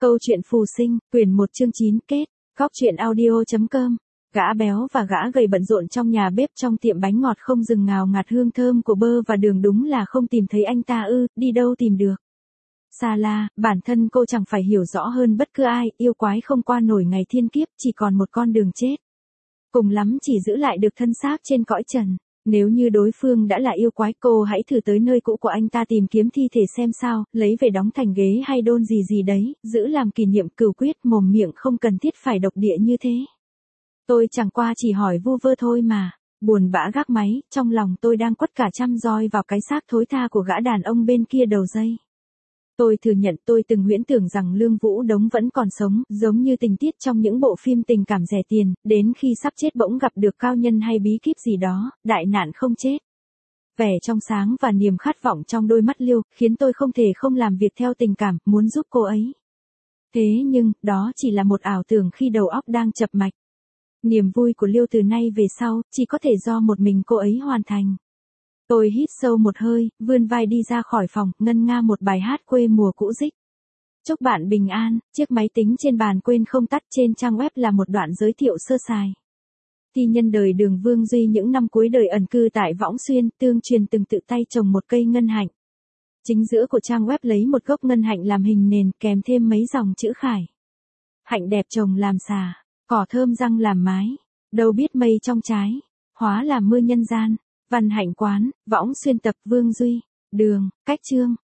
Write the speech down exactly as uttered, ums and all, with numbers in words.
Câu chuyện phù sinh, quyển một chương chín kết, góc truyện audio chấm com. Gã béo và gã gầy bận rộn trong nhà bếp trong tiệm bánh ngọt không dừng ngào ngạt hương thơm của bơ và đường, đúng là không tìm thấy anh ta ư, đi đâu tìm được. Sala, bản thân cô chẳng phải hiểu rõ hơn bất cứ ai, yêu quái không qua nổi ngày thiên kiếp, chỉ còn một con đường chết. Cùng lắm chỉ giữ lại được thân xác trên cõi trần. Nếu như đối phương đã là yêu quái, cô hãy thử tới nơi cũ của anh ta tìm kiếm thi thể xem sao, lấy về đóng thành ghế hay đôn gì gì đấy, giữ làm kỷ niệm. Cửu quyết, mồm miệng không cần thiết phải độc địa như thế. Tôi chẳng qua chỉ hỏi vu vơ thôi mà. Buồn bã gác máy, trong lòng tôi đang quất cả trăm roi vào cái xác thối tha của gã đàn ông bên kia đầu dây. Tôi thừa nhận tôi từng huyễn tưởng rằng Lương Vũ Đống vẫn còn sống, giống như tình tiết trong những bộ phim tình cảm rẻ tiền, đến khi sắp chết bỗng gặp được cao nhân hay bí kíp gì đó, đại nạn không chết. Vẻ trong sáng và niềm khát vọng trong đôi mắt Liêu, khiến tôi không thể không làm việc theo tình cảm, muốn giúp cô ấy. Thế nhưng, đó chỉ là một ảo tưởng khi đầu óc đang chập mạch. Niềm vui của Liêu từ nay về sau, chỉ có thể do một mình cô ấy hoàn thành. Tôi hít sâu một hơi, vươn vai đi ra khỏi phòng, ngân nga một bài hát quê mùa cũ dích. Chúc bạn bình an. Chiếc máy tính trên bàn quên không tắt, trên trang web là một đoạn giới thiệu sơ sài. Thi nhân đời Đường Vương Duy những năm cuối đời ẩn cư tại Võng Xuyên, Tương Truyền từng tự tay trồng một cây ngân hạnh. Chính giữa của trang web lấy một gốc ngân hạnh làm hình nền, kèm thêm mấy dòng chữ khải. Hạnh đẹp trồng làm xà, cỏ thơm răng làm mái, đâu biết mây trong trái, hóa làm mưa nhân gian. Văn Hạnh Quán, Võng Xuyên tập Vương Duy, Đường, cách chương.